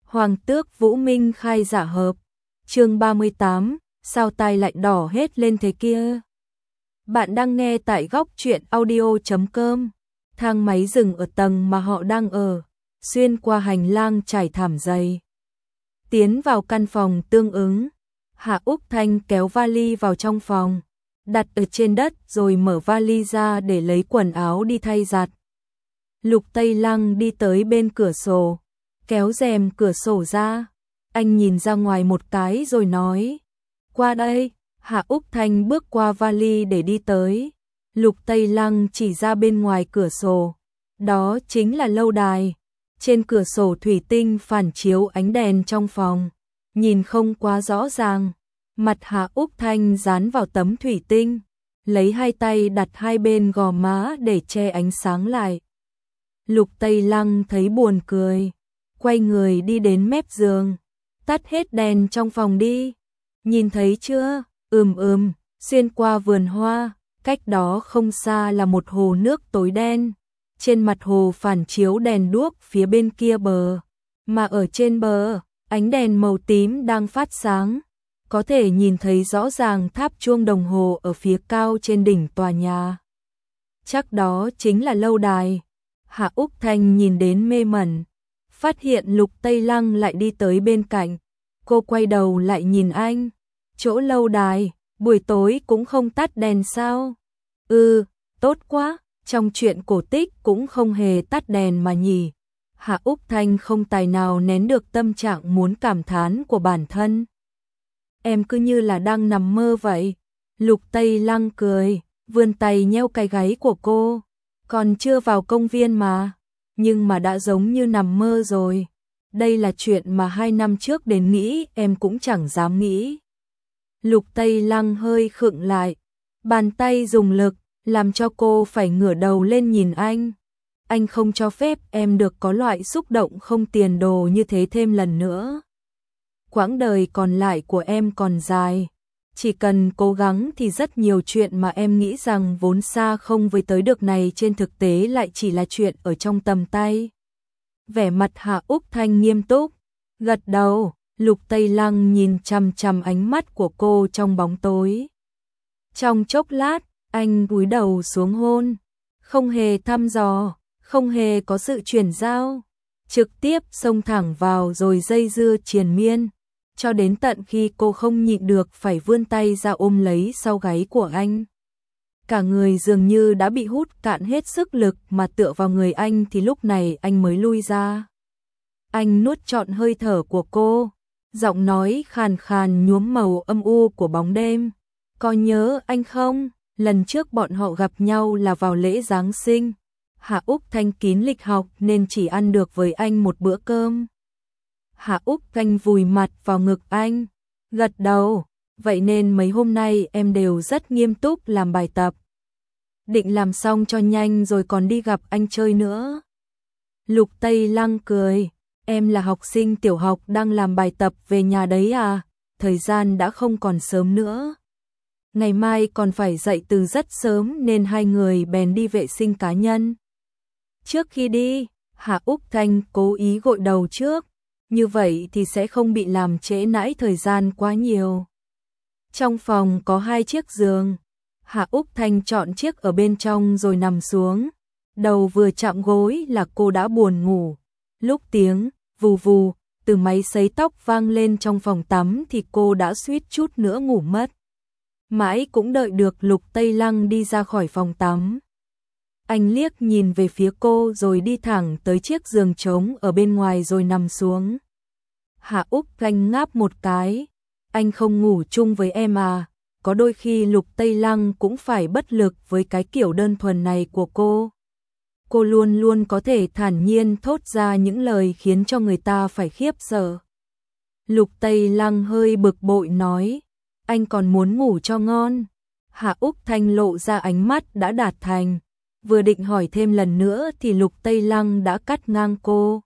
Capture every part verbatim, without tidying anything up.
Hoàng tước Vũ Minh khai giả hợp. Chương ba mươi tám, sao tai lại đỏ hết lên thế kia? Bạn đang nghe tại góc truyện audio chấm com. Thang máy dừng ở tầng mà họ đang ở, xuyên qua hành lang trải thảm dày. Tiến vào căn phòng tương ứng, Hạ Úc Thanh kéo vali vào trong phòng, đặt ở trên đất rồi mở vali ra để lấy quần áo đi thay giặt. Lục Tây Lăng đi tới bên cửa sổ, kéo rèm cửa sổ ra. Anh nhìn ra ngoài một cái rồi nói, qua đây. Hạ Úc Thanh bước qua vali để đi tới. Lục Tây Lăng chỉ ra bên ngoài cửa sổ, đó chính là lâu đài. Trên cửa sổ thủy tinh phản chiếu ánh đèn trong phòng, nhìn không quá rõ ràng. Mặt Hạ Úc Thanh dán vào tấm thủy tinh, lấy hai tay đặt hai bên gò má để che ánh sáng lại. Lục Tây Lăng thấy buồn cười, quay người đi đến mép giường, tắt hết đèn trong phòng đi. Nhìn thấy chưa? Ừm ừm, xuyên qua vườn hoa, cách đó không xa là một hồ nước tối đen. Trên mặt hồ phản chiếu đèn đuốc phía bên kia bờ, mà ở trên bờ, ánh đèn màu tím đang phát sáng. Có thể nhìn thấy rõ ràng tháp chuông đồng hồ ở phía cao trên đỉnh tòa nhà. Chắc đó chính là lâu đài. Hạ Úc Thanh nhìn đến mê mẩn, phát hiện Lục Tây Lăng lại đi tới bên cạnh. Cô quay đầu lại nhìn anh. Chỗ lâu đài, buổi tối cũng không tắt đèn sao? Ừ, tốt quá, trong truyện cổ tích cũng không hề tắt đèn mà nhỉ. Hạ Úc Thanh không tài nào nén được tâm trạng muốn cảm thán của bản thân. Em cứ như là đang nằm mơ vậy. Lục Tây Lăng cười, vươn tay nheo cái gáy của cô. Còn chưa vào công viên mà, nhưng mà đã giống như nằm mơ rồi. Đây là chuyện mà hai năm trước đến nghĩ em cũng chẳng dám nghĩ. Lục Tây Lăng hơi khựng lại, bàn tay dùng lực, làm cho cô phải ngửa đầu lên nhìn anh. Anh không cho phép em được có loại xúc động không tiền đồ như thế thêm lần nữa. Quãng đời còn lại của em còn dài, chỉ cần cố gắng thì rất nhiều chuyện mà em nghĩ rằng vốn xa không với tới được này trên thực tế lại chỉ là chuyện ở trong tầm tay. Vẻ mặt Hạ Úc Thanh nghiêm túc, gật đầu. Lục Tây Lăng nhìn chằm chằm ánh mắt của cô trong bóng tối. Trong chốc lát, anh cúi đầu xuống hôn, không hề thăm dò, không hề có sự chuyển giao, trực tiếp xông thẳng vào rồi dây dưa triền miên, cho đến tận khi cô không nhịn được phải vươn tay ra ôm lấy sau gáy của anh. Cả người dường như đã bị hút cạn hết sức lực mà tựa vào người anh thì lúc này anh mới lui ra. Anh nuốt trọn hơi thở của cô, giọng nói khàn khàn nhuốm màu âm u của bóng đêm. Có nhớ anh không? Lần trước bọn họ gặp nhau là vào lễ Giáng sinh. Hạ Úc Thanh kín lịch học nên chỉ ăn được với anh một bữa cơm. Hạ Úc Thanh vùi mặt vào ngực anh, gật đầu. Vậy nên mấy hôm nay em đều rất nghiêm túc làm bài tập. Định làm xong cho nhanh rồi còn đi gặp anh chơi nữa. Lục Tây Lăng cười. Em là học sinh tiểu học đang làm bài tập về nhà đấy à? Thời gian đã không còn sớm nữa. Ngày mai còn phải dậy từ rất sớm nên hai người bèn đi vệ sinh cá nhân. Trước khi đi, Hạ Úc Thanh cố ý gội đầu trước, như vậy thì sẽ không bị làm trễ nải thời gian quá nhiều. Trong phòng có hai chiếc giường, Hạ Úc Thanh chọn chiếc ở bên trong rồi nằm xuống. Đầu vừa chạm gối là cô đã buồn ngủ. Lúc tiếng vù vù từ máy sấy tóc vang lên trong phòng tắm thì cô đã suýt chút nữa ngủ mất. Mãi cũng đợi được Lục Tây Lăng đi ra khỏi phòng tắm. Anh liếc nhìn về phía cô rồi đi thẳng tới chiếc giường trống ở bên ngoài rồi nằm xuống. Hạ Úc Thanh ngáp một cái. Anh không ngủ chung với em à? Có đôi khi Lục Tây Lăng cũng phải bất lực với cái kiểu đơn thuần này của cô. Cô luôn luôn có thể thản nhiên thốt ra những lời khiến cho người ta phải khiếp sợ. Lục Tây Lăng hơi bực bội nói, anh còn muốn ngủ cho ngon. Hạ Úc Thanh lộ ra ánh mắt đã đạt thành, vừa định hỏi thêm lần nữa thì Lục Tây Lăng đã cắt ngang cô.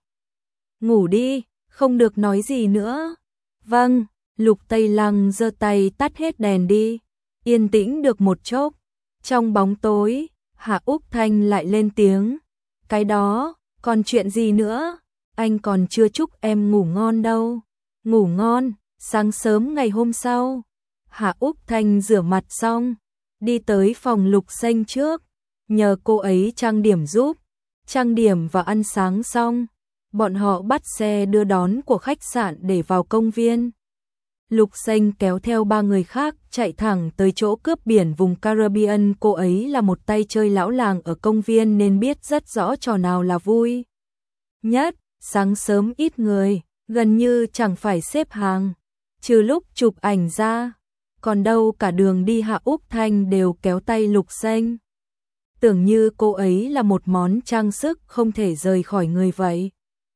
Ngủ đi, không được nói gì nữa. Vâng, Lục Tây Lăng giơ tay tắt hết đèn đi. Yên tĩnh được một chốc, trong bóng tối, Hạ Úc Thanh lại lên tiếng. Cái đó, còn chuyện gì nữa? anh còn chưa chúc em ngủ ngon đâu. Ngủ ngon. Sáng sớm ngày hôm sau, Hạ Úc Thanh rửa mặt xong, đi tới phòng Lục Xanh trước, nhờ cô ấy trang điểm giúp. Trang điểm và ăn sáng xong, bọn họ bắt xe đưa đón của khách sạn để vào công viên. Lục Xanh kéo theo ba người khác chạy thẳng tới chỗ cướp biển vùng Caribbean. Cô ấy là một tay chơi lão làng ở công viên nên biết rất rõ trò nào là vui nhất. Sáng sớm ít người, gần như chẳng phải xếp hàng, trừ lúc chụp ảnh ra. Còn đâu cả đường đi Hạ Úc Thanh đều kéo tay Lục Xanh. Tưởng như cô ấy là một món trang sức không thể rời khỏi người vậy.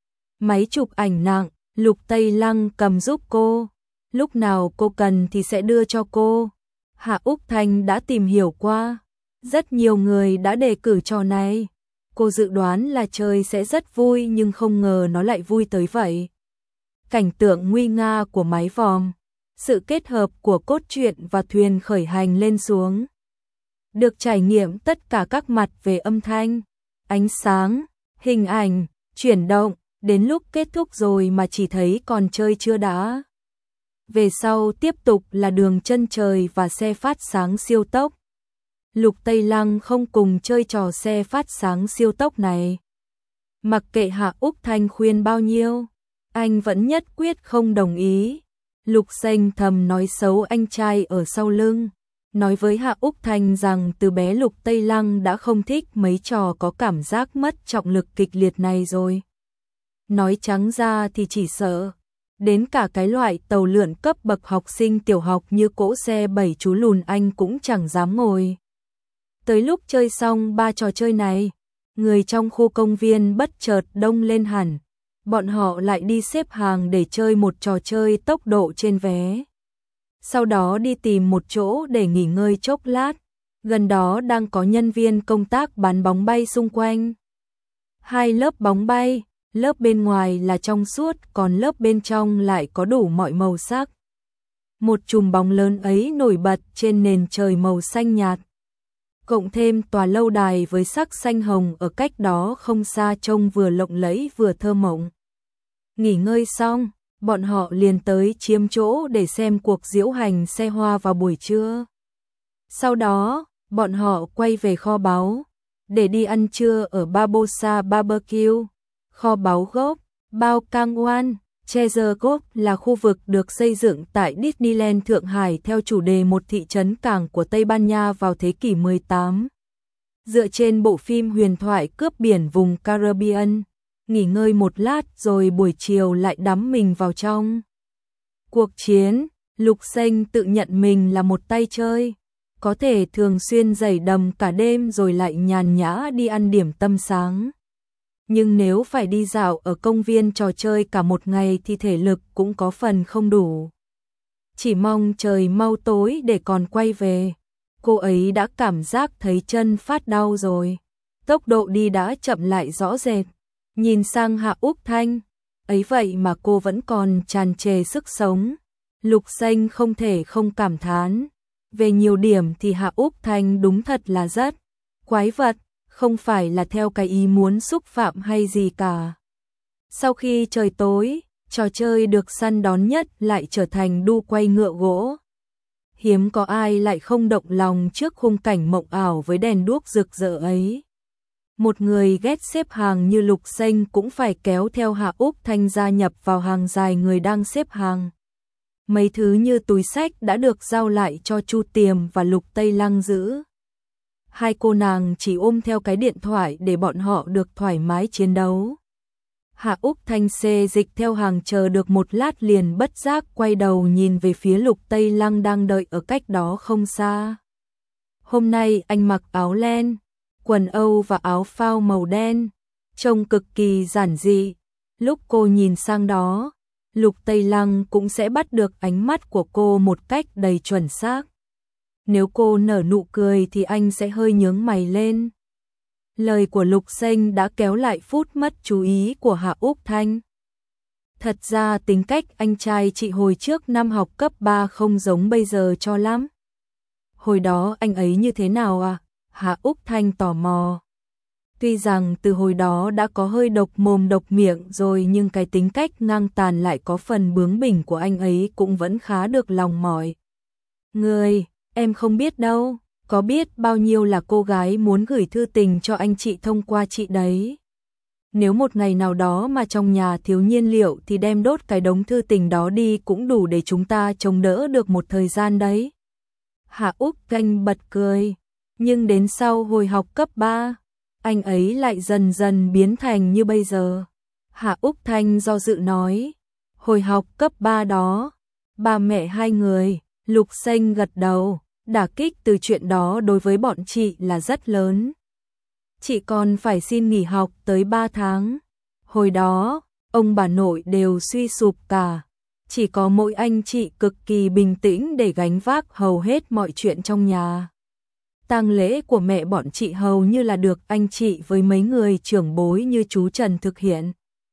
Máy chụp ảnh nặng, Lục Tây Lăng cầm giúp cô. Lúc nào cô cần thì sẽ đưa cho cô. Hạ Úc Thanh đã tìm hiểu qua. Rất nhiều người đã đề cử trò này. Cô dự đoán là chơi sẽ rất vui nhưng không ngờ nó lại vui tới vậy. Cảnh tượng nguy nga của mái vòm, sự kết hợp của cốt truyện và thuyền khởi hành lên xuống. Được trải nghiệm tất cả các mặt về âm thanh, ánh sáng, hình ảnh, chuyển động, đến lúc kết thúc rồi mà chỉ thấy còn chơi chưa đã. Về sau tiếp tục là đường chân trời và xe phát sáng siêu tốc. Lục Tây Lăng không cùng chơi trò xe phát sáng siêu tốc này. Mặc kệ Hạ Úc Thanh khuyên bao nhiêu, anh vẫn nhất quyết không đồng ý. Lục Xanh thầm nói xấu anh trai ở sau lưng, nói với Hạ Úc Thanh rằng từ bé Lục Tây Lăng đã không thích mấy trò có cảm giác mất trọng lực kịch liệt này rồi. Nói trắng ra thì chỉ sợ, đến cả cái loại tàu lượn cấp bậc học sinh tiểu học như cỗ xe bảy chú lùn anh cũng chẳng dám ngồi. Tới lúc chơi xong ba trò chơi này, người trong khu công viên bất chợt đông lên hẳn. Bọn họ lại đi xếp hàng để chơi một trò chơi tốc độ trên vé. Sau đó đi tìm một chỗ để nghỉ ngơi chốc lát. Gần đó đang có nhân viên công tác bán bóng bay xung quanh. Hai lớp bóng bay, lớp bên ngoài là trong suốt, còn lớp bên trong lại có đủ mọi màu sắc. Một chùm bóng lớn ấy nổi bật trên nền trời màu xanh nhạt. Cộng thêm tòa lâu đài với sắc xanh hồng ở cách đó không xa trông vừa lộng lẫy vừa thơ mộng. Nghỉ ngơi xong, bọn họ liền tới chiếm chỗ để xem cuộc diễu hành xe hoa vào buổi trưa. Sau đó, bọn họ quay về kho báu, để đi ăn trưa ở Barbosa Barbecue. Kho báu gốc, Bao Cang Oan, Treasure Cove là khu vực được xây dựng tại Disneyland Thượng Hải theo chủ đề một thị trấn cảng của Tây Ban Nha vào thế kỷ mười tám. Dựa trên bộ phim huyền thoại cướp biển vùng Caribbean, nghỉ ngơi một lát rồi buổi chiều lại đắm mình vào trong cuộc chiến. Lục Xanh tự nhận mình là một tay chơi, có thể thường xuyên dày đầm cả đêm rồi lại nhàn nhã đi ăn điểm tâm sáng. Nhưng nếu phải đi dạo ở công viên trò chơi cả một ngày thì thể lực cũng có phần không đủ. Chỉ mong trời mau tối để còn quay về. Cô ấy đã cảm giác thấy chân phát đau rồi. Tốc độ đi đã chậm lại rõ rệt. Nhìn sang Hạ Úc Thanh, ấy vậy mà cô vẫn còn tràn trề sức sống. Lục Xanh không thể không cảm thán. Về nhiều điểm thì Hạ Úc Thanh đúng thật là rất quái vật, không phải là theo cái ý muốn xúc phạm hay gì cả. Sau khi trời tối, trò chơi được săn đón nhất lại trở thành đu quay ngựa gỗ. Hiếm có ai lại không động lòng trước khung cảnh mộng ảo với đèn đuốc rực rỡ ấy. Một người ghét xếp hàng như Lục Xanh cũng phải kéo theo Hạ Úc Thanh gia nhập vào hàng dài người đang xếp hàng. Mấy thứ như túi xách đã được giao lại cho Chu Tiềm và Lục Tây Lăng giữ. Hai cô nàng chỉ ôm theo cái điện thoại để bọn họ được thoải mái chiến đấu. Hạ Úc Thanh xê dịch theo hàng chờ được một lát liền bất giác quay đầu nhìn về phía Lục Tây Lăng đang đợi ở cách đó không xa. Hôm nay anh mặc áo len, quần âu và áo phao màu đen, trông cực kỳ giản dị. Lúc cô nhìn sang đó, Lục Tây Lăng cũng sẽ bắt được ánh mắt của cô một cách đầy chuẩn xác. Nếu cô nở nụ cười thì anh sẽ hơi nhướng mày lên. Lời của Lục Xanh đã kéo lại phút mất chú ý của Hạ Úc Thanh. Thật ra tính cách anh trai chị hồi trước năm học cấp ba không giống bây giờ cho lắm. Hồi đó anh ấy như thế nào à? Hạ Úc Thanh tò mò. Tuy rằng từ hồi đó đã có hơi độc mồm độc miệng rồi nhưng cái tính cách ngang tàn lại có phần bướng bỉnh của anh ấy cũng vẫn khá được lòng mọi người. Em không biết đâu, có biết bao nhiêu là cô gái muốn gửi thư tình cho anh chị thông qua chị đấy. Nếu một ngày nào đó mà trong nhà thiếu nhiên liệu thì đem đốt cái đống thư tình đó đi cũng đủ để chúng ta chống đỡ được một thời gian đấy. Hạ Úc Thanh bật cười, nhưng đến sau hồi học cấp ba, anh ấy lại dần dần biến thành như bây giờ. Hạ Úc Thanh do dự nói, hồi học cấp ba đó, ba mẹ hai người, Lục Xanh gật đầu, đả kích từ chuyện đó đối với bọn chị là rất lớn. Chị còn phải xin nghỉ học tới ba tháng. Hồi đó, ông bà nội đều suy sụp cả. Chỉ có mỗi anh chị cực kỳ bình tĩnh để gánh vác hầu hết mọi chuyện trong nhà. Tang lễ của mẹ bọn chị hầu như là được anh chị với mấy người trưởng bối như chú Trần thực hiện.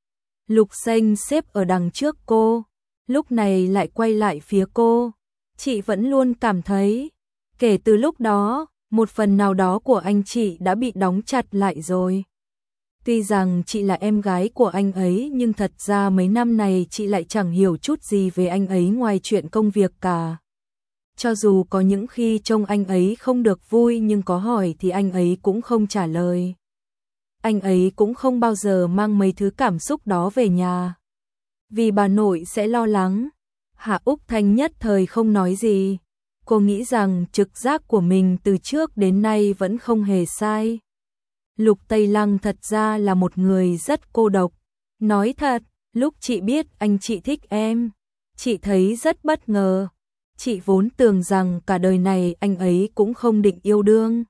Lục Xanh xếp ở đằng trước cô, lúc này lại quay lại phía cô. Chị vẫn luôn cảm thấy, kể từ lúc đó, một phần nào đó của anh chị đã bị đóng chặt lại rồi. Tuy rằng chị là em gái của anh ấy nhưng thật ra mấy năm này chị lại chẳng hiểu chút gì về anh ấy ngoài chuyện công việc cả. Cho dù có những khi trông anh ấy không được vui nhưng có hỏi thì anh ấy cũng không trả lời. Anh ấy cũng không bao giờ mang mấy thứ cảm xúc đó về nhà. Vì bà nội sẽ lo lắng. Hạ Úc Thanh nhất thời không nói gì. Cô nghĩ rằng trực giác của mình từ trước đến nay vẫn không hề sai. Lục Tây Lăng thật ra là một người rất cô độc. Nói thật, lúc chị biết anh chị thích em, chị thấy rất bất ngờ. Chị vốn tưởng rằng cả đời này anh ấy cũng không định yêu đương.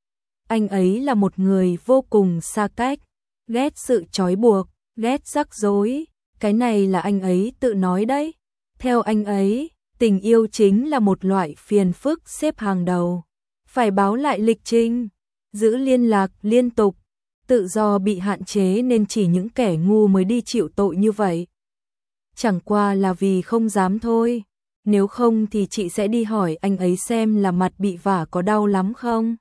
Anh ấy là một người vô cùng xa cách, ghét sự trói buộc, ghét rắc rối. Cái này là anh ấy tự nói đấy. Theo anh ấy, tình yêu chính là một loại phiền phức xếp hàng đầu. Phải báo lại lịch trình, giữ liên lạc liên tục, tự do bị hạn chế nên chỉ những kẻ ngu mới đi chịu tội như vậy. Chẳng qua là vì không dám thôi. Nếu không thì chị sẽ đi hỏi anh ấy xem là mặt bị vả có đau lắm không.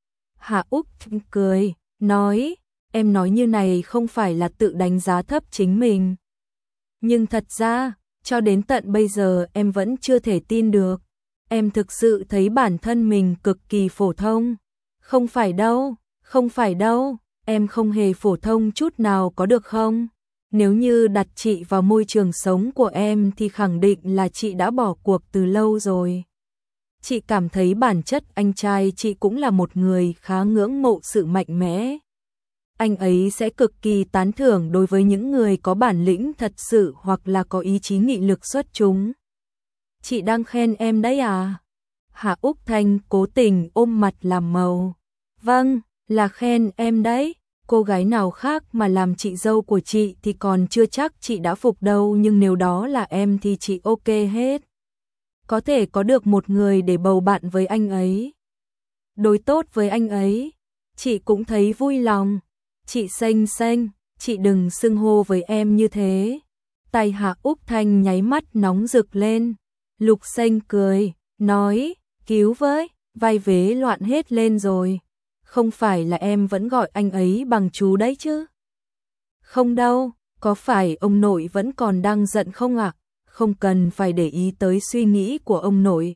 Hạ Úc cười, nói, em nói như này không phải là tự đánh giá thấp chính mình. Nhưng thật ra, cho đến tận bây giờ em vẫn chưa thể tin được. Em thực sự thấy bản thân mình cực kỳ phổ thông. Không phải đâu, không phải đâu, em không hề phổ thông chút nào có được không? Nếu như đặt chị vào môi trường sống của em thì khẳng định là chị đã bỏ cuộc từ lâu rồi. Chị cảm thấy bản chất anh trai chị cũng là một người khá ngưỡng mộ sự mạnh mẽ. Anh ấy sẽ cực kỳ tán thưởng đối với những người có bản lĩnh thật sự hoặc là có ý chí nghị lực xuất chúng. Chị đang khen em đấy à? Hạ Úc Thanh cố tình ôm mặt làm màu. Vâng, là khen em đấy. Cô gái nào khác mà làm chị dâu của chị thì còn chưa chắc chị đã phục đâu, nhưng nếu đó là em thì chị ok hết. Có thể có được một người để bầu bạn với anh ấy, đối tốt với anh ấy, chị cũng thấy vui lòng. Chị Xanh Xanh, chị đừng xưng hô với em như thế. Tay Hạ Úc Thanh nháy mắt nóng rực lên. Lục Xanh cười, nói, cứu với, vai vế loạn hết lên rồi. Không phải là em vẫn gọi anh ấy bằng chú đấy chứ? Không đâu, có phải ông nội vẫn còn đang giận không ạ? À? Không cần phải để ý tới suy nghĩ của ông nội.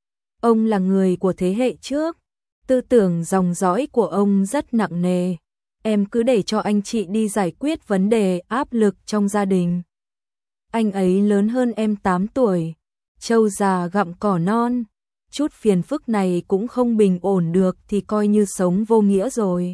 Ông là người của thế hệ trước, tư tưởng dòng dõi của ông rất nặng nề. Em cứ để cho anh chị đi giải quyết vấn đề áp lực trong gia đình. Anh ấy lớn hơn em tám tuổi, trâu già gặm cỏ non. Chút phiền phức này cũng không bình ổn được thì coi như sống vô nghĩa rồi.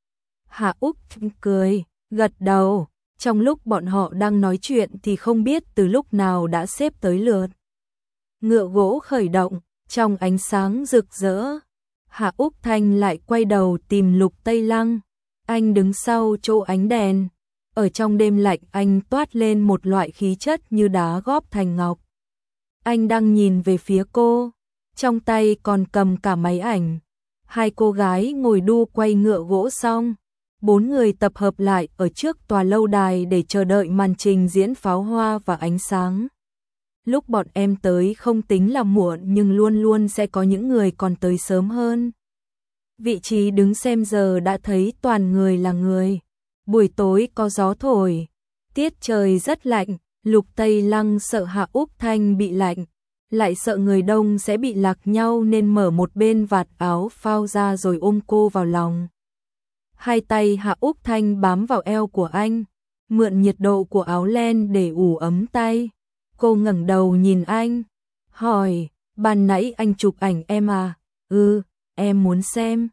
Hạ Úc cười, gật đầu. Trong lúc bọn họ đang nói chuyện thì không biết từ lúc nào đã xếp tới lượt. Ngựa gỗ khởi động, trong ánh sáng rực rỡ. Hạ Úc Thanh lại quay đầu tìm Lục Tây Lăng. Anh đứng sau chỗ ánh đèn. Ở trong đêm lạnh anh toát lên một loại khí chất như đá góp thành ngọc. Anh đang nhìn về phía cô. Trong tay còn cầm cả máy ảnh. Hai cô gái ngồi đu quay ngựa gỗ xong. Bốn người tập hợp lại ở trước tòa lâu đài để chờ đợi màn trình diễn pháo hoa và ánh sáng. Lúc bọn em tới không tính là muộn nhưng luôn luôn sẽ có những người còn tới sớm hơn. Vị trí đứng xem giờ đã thấy toàn người là người. Buổi tối có gió thổi, tiết trời rất lạnh, Lục Tây Lăng sợ Hạ Úc Thanh bị lạnh, lại sợ người đông sẽ bị lạc nhau nên mở một bên vạt áo phao ra rồi ôm cô vào lòng. Hai tay Hạ Úc Thanh bám vào eo của anh, mượn nhiệt độ của áo len để ủ ấm tay. Cô ngẩng đầu nhìn anh, hỏi, ban nãy anh chụp ảnh em à? Ừ, em muốn xem.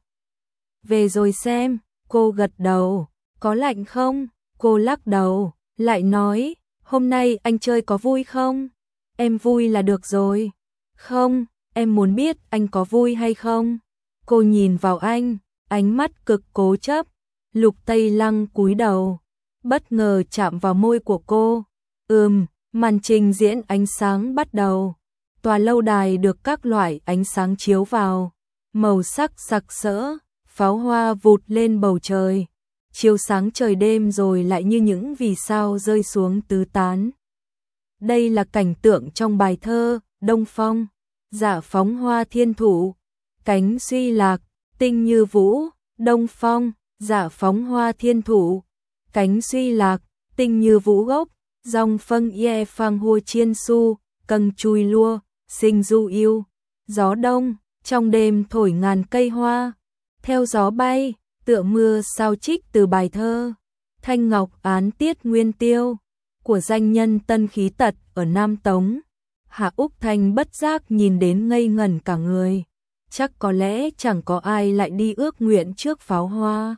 Về rồi xem, cô gật đầu. Có lạnh không? Cô lắc đầu, lại nói, hôm nay anh chơi có vui không? Em vui là được rồi. Không, em muốn biết anh có vui hay không? Cô nhìn vào anh, ánh mắt cực cố chấp. Lục Tây Lăng cúi đầu, bất ngờ chạm vào môi của cô. Ừm, màn trình diễn ánh sáng bắt đầu. Tòa lâu đài được các loại ánh sáng chiếu vào, màu sắc sặc sỡ, pháo hoa vụt lên bầu trời, chiếu sáng trời đêm rồi lại như những vì sao rơi xuống tứ tán. Đây là cảnh tượng trong bài thơ Đông Phong, dạ phóng hoa thiên thủ, cánh suy lạc, tinh như vũ. Đông Phong, dạ phóng hoa thiên thủ, cánh suy lạc, tinh như vũ gốc, dòng phân ye phang hua chiên su, câng chui lua, sinh du yêu. Gió đông, trong đêm thổi ngàn cây hoa, theo gió bay, tựa mưa sao trích từ bài thơ Thanh Ngọc Án Tiết Nguyên Tiêu của danh nhân Tân Khí Tật ở Nam Tống. Hạ Úc Thanh bất giác nhìn đến ngây ngẩn cả người. Chắc có lẽ chẳng có ai lại đi ước nguyện trước pháo hoa.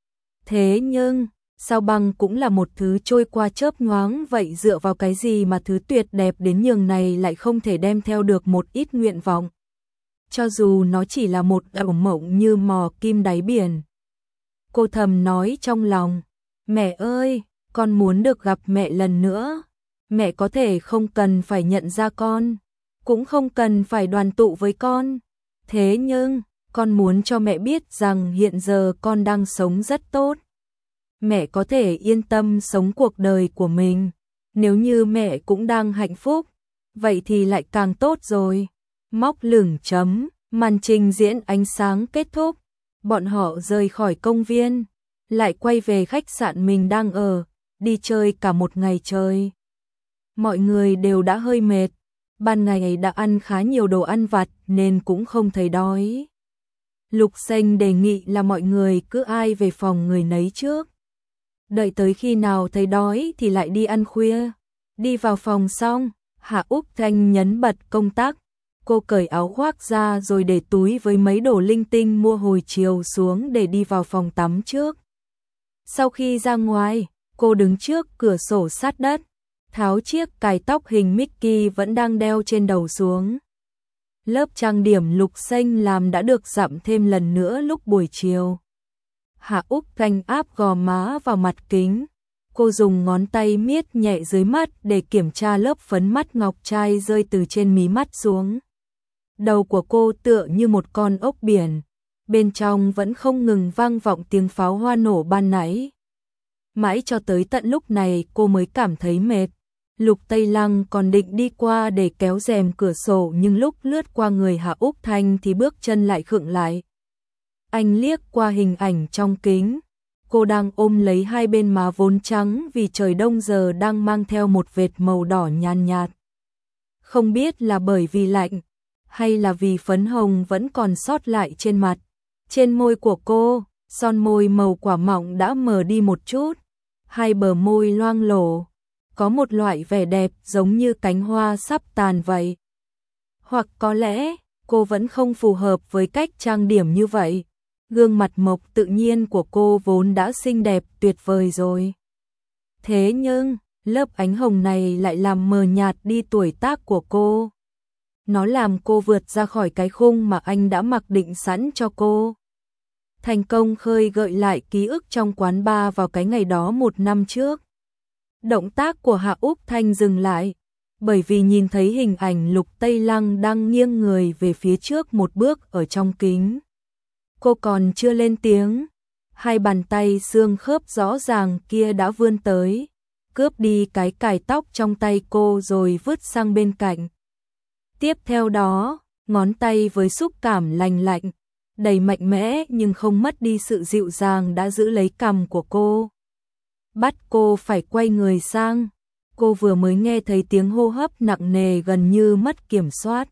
Thế nhưng, sao băng cũng là một thứ trôi qua chớp nhoáng, vậy dựa vào cái gì mà thứ tuyệt đẹp đến nhường này lại không thể đem theo được một ít nguyện vọng? Cho dù nó chỉ là một ảo mộng như mò kim đáy biển. Cô thầm nói trong lòng, mẹ ơi, con muốn được gặp mẹ lần nữa. Mẹ có thể không cần phải nhận ra con, cũng không cần phải đoàn tụ với con. Thế nhưng, con muốn cho mẹ biết rằng hiện giờ con đang sống rất tốt. Mẹ có thể yên tâm sống cuộc đời của mình. Nếu như mẹ cũng đang hạnh phúc, vậy thì lại càng tốt rồi. Móc lửng chấm, màn trình diễn ánh sáng kết thúc. Bọn họ rời khỏi công viên, lại quay về khách sạn mình đang ở, đi chơi cả một ngày trời. Mọi người đều đã hơi mệt, ban ngày đã ăn khá nhiều đồ ăn vặt nên cũng không thấy đói. Lục Xanh đề nghị là mọi người cứ ai về phòng người nấy trước. Đợi tới khi nào thấy đói thì lại đi ăn khuya. Đi vào phòng xong, Hạ Úc Thanh nhấn bật công tắc. Cô cởi áo khoác ra rồi để túi với mấy đồ linh tinh mua hồi chiều xuống để đi vào phòng tắm trước. Sau khi ra ngoài, cô đứng trước cửa sổ sát đất, tháo chiếc cài tóc hình Mickey vẫn đang đeo trên đầu xuống. Lớp trang điểm Lục Xanh làm đã được dặm thêm lần nữa lúc buổi chiều. Hạ Úc Thanh áp gò má vào mặt kính. Cô dùng ngón tay miết nhẹ dưới mắt để kiểm tra lớp phấn mắt ngọc trai rơi từ trên mí mắt xuống. Đầu của cô tựa như một con ốc biển, bên trong vẫn không ngừng vang vọng tiếng pháo hoa nổ ban nãy. Mãi cho tới tận lúc này cô mới cảm thấy mệt. Lục Tây Lăng còn định đi qua để kéo rèm cửa sổ nhưng lúc lướt qua người Hạ Úc Thanh thì bước chân lại khựng lại. Anh liếc qua hình ảnh trong kính. Cô đang ôm lấy hai bên má vốn trắng vì trời đông giờ đang mang theo một vệt màu đỏ nhàn nhạt. Không biết là bởi vì lạnh, hay là vì phấn hồng vẫn còn sót lại trên mặt. Trên môi của cô, son môi màu quả mọng đã mờ đi một chút. Hai bờ môi loang lổ, có một loại vẻ đẹp giống như cánh hoa sắp tàn vậy. Hoặc có lẽ, cô vẫn không phù hợp với cách trang điểm như vậy. Gương mặt mộc tự nhiên của cô vốn đã xinh đẹp tuyệt vời rồi. Thế nhưng, lớp ánh hồng này lại làm mờ nhạt đi tuổi tác của cô. Nó làm cô vượt ra khỏi cái khung mà anh đã mặc định sẵn cho cô. Thành công khơi gợi lại ký ức trong quán bar vào cái ngày đó một năm trước. Động tác của Hạ Úc Thanh dừng lại, bởi vì nhìn thấy hình ảnh Lục Tây Lăng đang nghiêng người về phía trước một bước ở trong kính. Cô còn chưa lên tiếng, hai bàn tay xương khớp rõ ràng kia đã vươn tới, cướp đi cái cài tóc trong tay cô rồi vứt sang bên cạnh. Tiếp theo đó, ngón tay với xúc cảm lành lạnh, đầy mạnh mẽ nhưng không mất đi sự dịu dàng đã giữ lấy cằm của cô. Bắt cô phải quay người sang. Cô vừa mới nghe thấy tiếng hô hấp nặng nề gần như mất kiểm soát.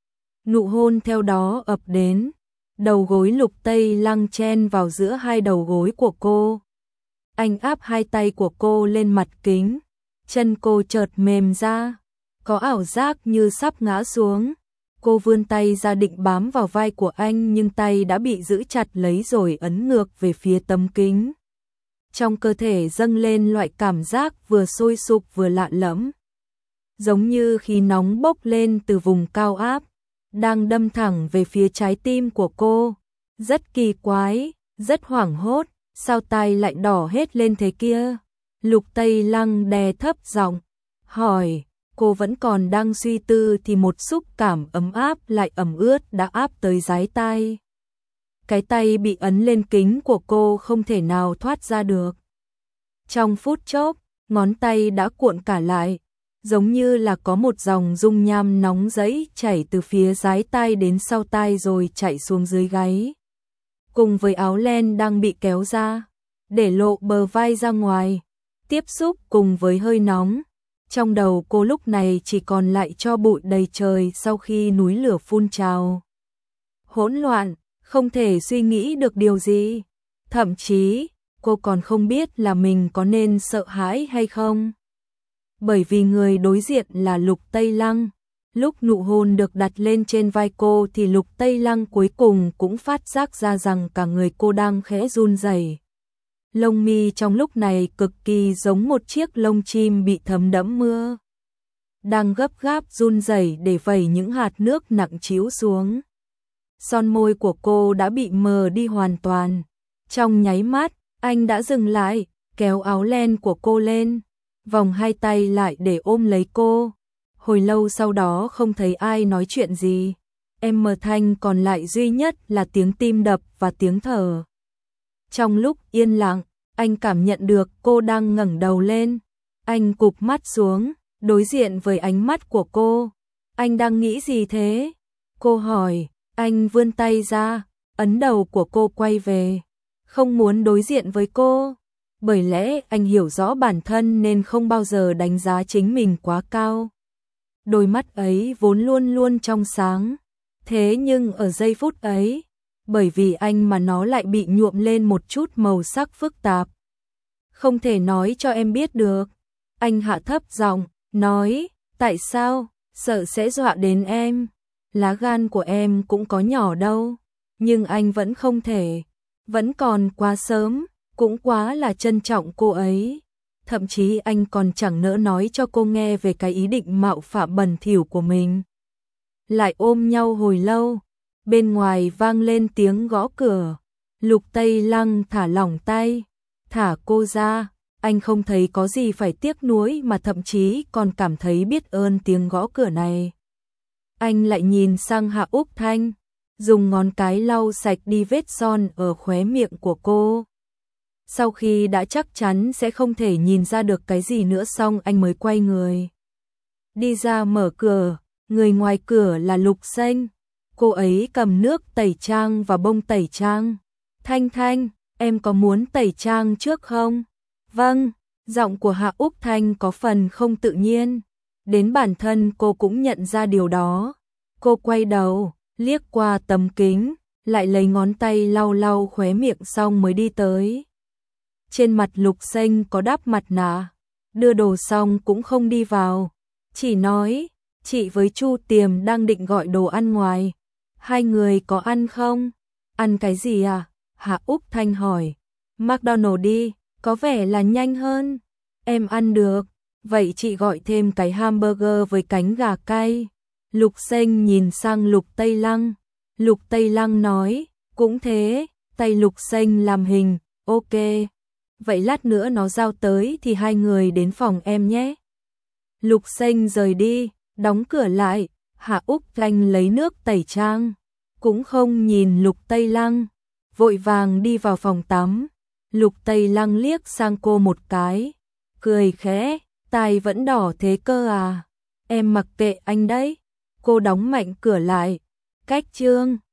Nụ hôn theo đó ập đến. Đầu gối Lục Tây Lăng chen vào giữa hai đầu gối của cô. Anh áp hai tay của cô lên mặt kính. Chân cô chợt mềm ra. Có ảo giác như sắp ngã xuống. Cô vươn tay ra định bám vào vai của anh nhưng tay đã bị giữ chặt lấy rồi ấn ngược về phía tấm kính. Trong cơ thể dâng lên loại cảm giác vừa sôi sục vừa lạ lẫm. Giống như khí nóng bốc lên từ vùng cao áp, đang đâm thẳng về phía trái tim của cô. Rất kỳ quái, rất hoảng hốt, sao tai lại đỏ hết lên thế kia? Lục Tây Lăng đè thấp giọng, hỏi. Cô vẫn còn đang suy tư thì một xúc cảm ấm áp lại ẩm ướt đã áp tới dái tai. Cái tay bị ấn lên kính của cô không thể nào thoát ra được. Trong phút chốc, ngón tay đã cuộn cả lại, giống như là có một dòng dung nham nóng rẫy chảy từ phía dái tai đến sau tai rồi chạy xuống dưới gáy. Cùng với áo len đang bị kéo ra, để lộ bờ vai ra ngoài, tiếp xúc cùng với hơi nóng. Trong đầu cô lúc này chỉ còn lại tro bụi đầy trời sau khi núi lửa phun trào. Hỗn loạn, không thể suy nghĩ được điều gì. Thậm chí, cô còn không biết là mình có nên sợ hãi hay không. Bởi vì người đối diện là Lục Tây Lăng. Lúc nụ hôn được đặt lên trên vai cô thì Lục Tây Lăng cuối cùng cũng phát giác ra rằng cả người cô đang khẽ run rẩy. Lông mi trong lúc này cực kỳ giống một chiếc lông chim bị thấm đẫm mưa. Đang gấp gáp run rẩy để vẩy những hạt nước nặng trĩu xuống. Son môi của cô đã bị mờ đi hoàn toàn. Trong nháy mắt, anh đã dừng lại, kéo áo len của cô lên, vòng hai tay lại để ôm lấy cô. Hồi lâu sau đó không thấy ai nói chuyện gì. Em mờ thanh còn lại duy nhất là tiếng tim đập và tiếng thở. Trong lúc yên lặng, anh cảm nhận được cô đang ngẩng đầu lên. Anh cụp mắt xuống, đối diện với ánh mắt của cô. Anh đang nghĩ gì thế? Cô hỏi, anh vươn tay ra, ấn đầu của cô quay về. Không muốn đối diện với cô. Bởi lẽ anh hiểu rõ bản thân nên không bao giờ đánh giá chính mình quá cao. Đôi mắt ấy vốn luôn luôn trong sáng. Thế nhưng ở giây phút ấy, bởi vì anh mà nó lại bị nhuộm lên một chút màu sắc phức tạp. Không thể nói cho em biết được. Anh hạ thấp giọng, nói, tại sao, sợ sẽ dọa đến em. Lá gan của em cũng có nhỏ đâu. Nhưng anh vẫn không thể. Vẫn còn quá sớm, cũng quá là trân trọng cô ấy. Thậm chí anh còn chẳng nỡ nói cho cô nghe về cái ý định mạo phạm bẩn thỉu của mình. Lại ôm nhau hồi lâu. Bên ngoài vang lên tiếng gõ cửa. Lục Tây Lăng thả lỏng tay, thả cô ra. Anh không thấy có gì phải tiếc nuối mà thậm chí còn cảm thấy biết ơn tiếng gõ cửa này. Anh lại nhìn sang Hạ Úc Thanh, dùng ngón cái lau sạch đi vết son ở khóe miệng của cô. Sau khi đã chắc chắn sẽ không thể nhìn ra được cái gì nữa xong anh mới quay người. Đi ra mở cửa, người ngoài cửa là Lục Xanh. Cô ấy cầm nước tẩy trang và bông tẩy trang. Thanh Thanh, em có muốn tẩy trang trước không? Vâng, giọng của Hạ Úc Thanh có phần không tự nhiên. Đến bản thân cô cũng nhận ra điều đó. Cô quay đầu, liếc qua tấm kính, lại lấy ngón tay lau lau khóe miệng xong mới đi tới. Trên mặt Lục Xanh có đắp mặt nạ, đưa đồ xong cũng không đi vào. Chỉ nói, chị với Chu Tiềm đang định gọi đồ ăn ngoài. Hai người có ăn không? Ăn cái gì à? Hạ Úc Thanh hỏi. McDonald's đi, có vẻ là nhanh hơn. Em ăn được, vậy chị gọi thêm cái hamburger với cánh gà cay. Lục Xanh nhìn sang Lục Tây Lăng. Lục Tây Lăng nói, cũng thế, tay Lục Xanh làm hình, ok. Vậy lát nữa nó giao tới thì hai người đến phòng em nhé. Lục Xanh rời đi, đóng cửa lại. Hạ Úc Thanh lấy nước tẩy trang, cũng không nhìn Lục Tây Lăng, vội vàng đi vào phòng tắm. Lục Tây Lăng liếc sang cô một cái, cười khẽ, tai vẫn đỏ thế cơ à? Em mặc kệ anh đấy. Cô đóng mạnh cửa lại. Cách chương